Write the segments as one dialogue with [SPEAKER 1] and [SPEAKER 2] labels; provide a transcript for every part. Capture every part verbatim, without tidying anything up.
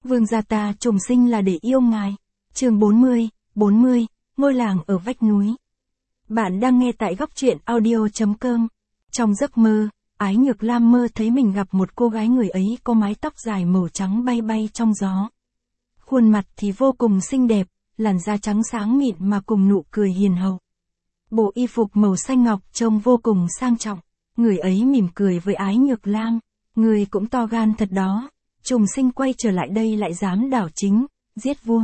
[SPEAKER 1] Vương gia ta trùng sinh là để yêu ngài. Chương bốn mươi, bốn mươi, ngôi làng ở vách núi. Bạn đang nghe tại góc truyện audio chấm com. Trong giấc mơ, Ái Nhược Lam mơ thấy mình gặp một cô gái, người ấy có mái tóc dài màu trắng bay bay trong gió. Khuôn mặt thì vô cùng xinh đẹp, làn da trắng sáng mịn mà cùng nụ cười hiền hậu. Bộ y phục màu xanh ngọc trông vô cùng sang trọng. Người ấy mỉm cười với Ái Nhược Lam. Người cũng to gan thật đó. Trùng sinh quay trở lại đây lại dám đảo chính, giết vua.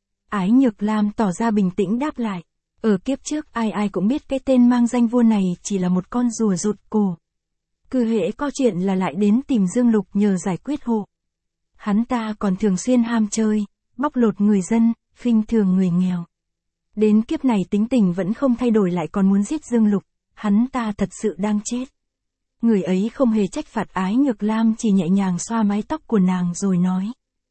[SPEAKER 1] Ái Nhược Lam tỏ ra bình tĩnh đáp lại. Ở kiếp trước ai ai cũng biết cái tên mang danh vua này chỉ là một con rùa rụt cổ. Cứ hễ có chuyện là lại đến tìm Dương Lục nhờ giải quyết hộ. Hắn ta còn thường xuyên ham chơi, bóc lột người dân, khinh thường người nghèo. Đến kiếp này tính tình vẫn không thay đổi, lại còn muốn giết Dương Lục, hắn ta thật sự đang chết. Người ấy không hề trách phạt Ái Nhược Lam, chỉ nhẹ nhàng xoa mái tóc của nàng rồi nói.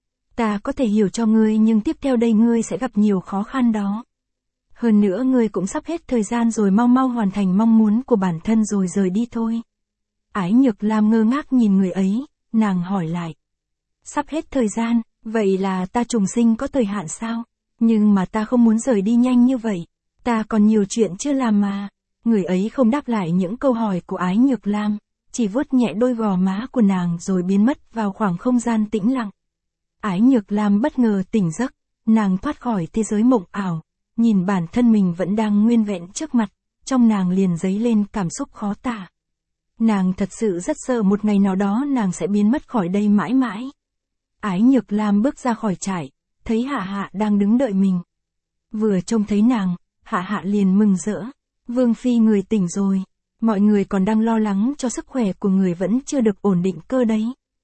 [SPEAKER 1] Ta có thể hiểu cho ngươi, nhưng tiếp theo đây ngươi sẽ gặp nhiều khó khăn đó. Hơn nữa ngươi cũng sắp hết thời gian rồi, mau mau hoàn thành mong muốn của bản thân rồi rời đi thôi. Ái Nhược Lam ngơ ngác nhìn người ấy, nàng hỏi lại. Sắp hết thời gian, vậy là ta trùng sinh có thời hạn sao? Nhưng mà ta không muốn rời đi nhanh như vậy. Ta còn nhiều chuyện chưa làm mà. Người ấy không đáp lại những câu hỏi của Ái Nhược Lam, chỉ vuốt nhẹ đôi gò má của nàng rồi biến mất vào khoảng không gian tĩnh lặng. Ái Nhược Lam bất ngờ tỉnh giấc, nàng thoát khỏi thế giới mộng ảo, nhìn bản thân mình vẫn đang nguyên vẹn trước mặt, trong nàng liền dấy lên cảm xúc khó tả. Nàng thật sự rất sợ một ngày nào đó nàng sẽ biến mất khỏi đây mãi mãi. Ái Nhược Lam bước ra khỏi trại, thấy Hạ Hạ đang đứng đợi mình. Vừa trông thấy nàng, Hạ Hạ liền mừng rỡ. Vương phi người tỉnh rồi, mọi người còn đang lo lắng cho sức khỏe của người vẫn chưa được ổn định cơ đấy.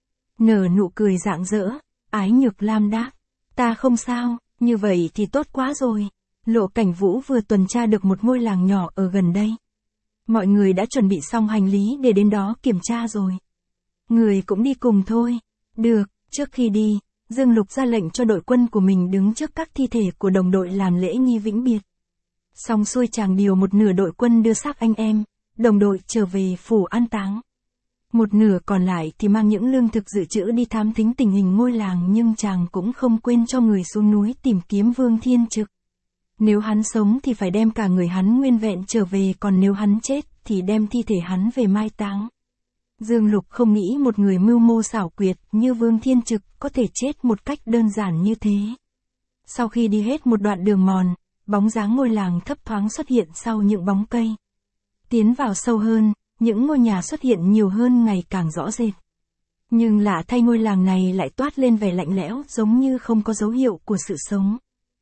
[SPEAKER 1] Nở nụ cười rạng rỡ, Ái Nhược Lam đáp, ta không sao, như vậy thì tốt quá rồi. Lộ Cảnh Vũ vừa tuần tra được một ngôi làng nhỏ ở gần đây. Mọi người đã chuẩn bị xong hành lý để đến đó kiểm tra rồi. Người cũng đi cùng thôi. Được, trước khi đi, Dương Lục ra lệnh cho đội quân của mình đứng trước các thi thể của đồng đội làm lễ nghi vĩnh biệt. Xong xuôi chàng điều một nửa đội quân đưa xác anh em, đồng đội trở về phủ an táng. Một nửa còn lại thì mang những lương thực dự trữ đi thám thính tình hình ngôi làng, nhưng chàng cũng không quên cho người xuống núi tìm kiếm Vương Thiên Trực. Nếu hắn sống thì phải đem cả người hắn nguyên vẹn trở về, còn nếu hắn chết thì đem thi thể hắn về mai táng. Dương Lục không nghĩ một người mưu mô xảo quyệt như Vương Thiên Trực có thể chết một cách đơn giản như thế. Sau khi đi hết một đoạn đường mòn, bóng dáng ngôi làng thấp thoáng xuất hiện sau những bóng cây. Tiến vào sâu hơn, những ngôi nhà xuất hiện nhiều hơn, ngày càng rõ rệt. Nhưng lạ thay, ngôi làng này lại toát lên vẻ lạnh lẽo, giống như không có dấu hiệu của sự sống.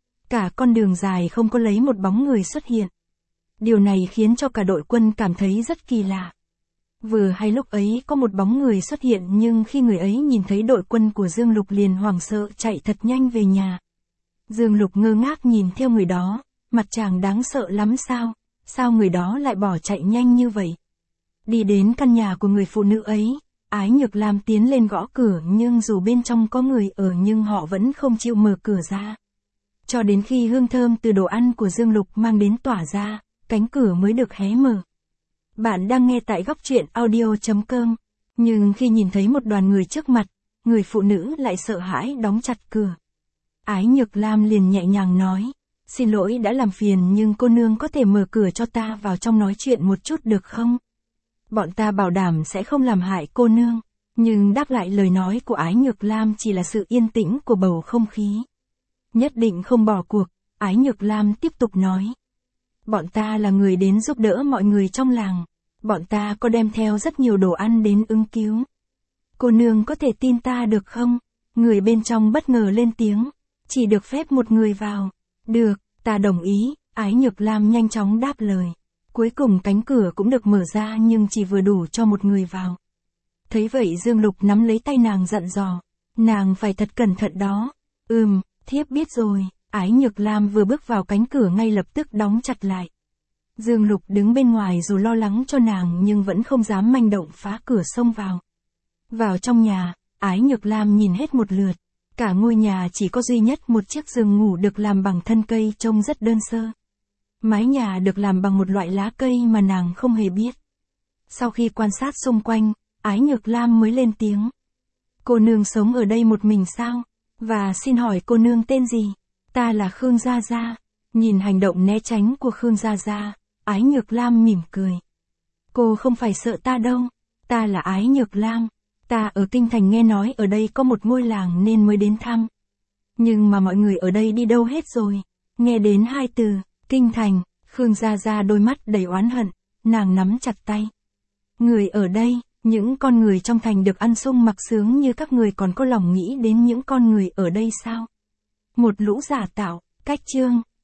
[SPEAKER 1] Cả con đường dài không có lấy một bóng người xuất hiện. Điều này khiến cho cả đội quân cảm thấy rất kỳ lạ. Vừa hay lúc ấy có một bóng người xuất hiện, nhưng khi người ấy nhìn thấy đội quân của Dương Lục liền hoảng sợ chạy thật nhanh về nhà. Dương Lục ngơ ngác nhìn theo người đó, mặt chàng đáng sợ lắm sao, sao người đó lại bỏ chạy nhanh như vậy. Đi đến căn nhà của người phụ nữ ấy, Ái Nhược Lam tiến lên gõ cửa, nhưng dù bên trong có người ở nhưng họ vẫn không chịu mở cửa ra. Cho đến khi hương thơm từ đồ ăn của Dương Lục mang đến tỏa ra, cánh cửa mới được hé mở. Bạn đang nghe tại góc truyện audio chấm com, nhưng khi nhìn thấy một đoàn người trước mặt, người phụ nữ lại sợ hãi đóng chặt cửa. Ái Nhược Lam liền nhẹ nhàng nói, xin lỗi đã làm phiền, nhưng cô nương có thể mở cửa cho ta vào trong nói chuyện một chút được không? Bọn ta bảo đảm sẽ không làm hại cô nương. Nhưng đáp lại lời nói của Ái Nhược Lam chỉ là sự yên tĩnh của bầu không khí. Nhất định không bỏ cuộc, Ái Nhược Lam tiếp tục nói. Bọn ta là người đến giúp đỡ mọi người trong làng. Bọn ta có đem theo rất nhiều đồ ăn đến ứng cứu. Cô nương có thể tin ta được không? Người bên trong bất ngờ lên tiếng. Chỉ được phép một người vào. Được, ta đồng ý, Ái Nhược Lam nhanh chóng đáp lời. Cuối cùng cánh cửa cũng được mở ra, nhưng chỉ vừa đủ cho một người vào. Thấy vậy Dương Lục nắm lấy tay nàng dặn dò. Nàng phải thật cẩn thận đó. Ừm, thiếp biết rồi. Ái Nhược Lam vừa bước vào, cánh cửa ngay lập tức đóng chặt lại. Dương Lục đứng bên ngoài dù lo lắng cho nàng nhưng vẫn không dám manh động phá cửa xông vào. Vào trong nhà, Ái Nhược Lam nhìn hết một lượt. Cả ngôi nhà chỉ có duy nhất một chiếc giường ngủ được làm bằng thân cây, trông rất đơn sơ. Mái nhà được làm bằng một loại lá cây mà nàng không hề biết. Sau khi quan sát xung quanh, Ái Nhược Lam mới lên tiếng. Cô nương sống ở đây một mình sao? Và xin hỏi cô nương tên gì? Ta là Khương Gia Gia. Nhìn hành động né tránh của Khương Gia Gia, Ái Nhược Lam mỉm cười. Cô không phải sợ ta đâu. Ta là Ái Nhược Lam. Ta ở Kinh Thành nghe nói ở đây có một ngôi làng nên mới đến thăm. Nhưng mà mọi người ở đây đi đâu hết rồi? Nghe đến hai từ, Kinh Thành, Khương Gia Gia đôi mắt đầy oán hận, nàng nắm chặt tay. Người ở đây, những con người trong thành được ăn sung mặc sướng như các người còn có lòng nghĩ đến những con người ở đây sao? Một lũ giả tạo, cách chương.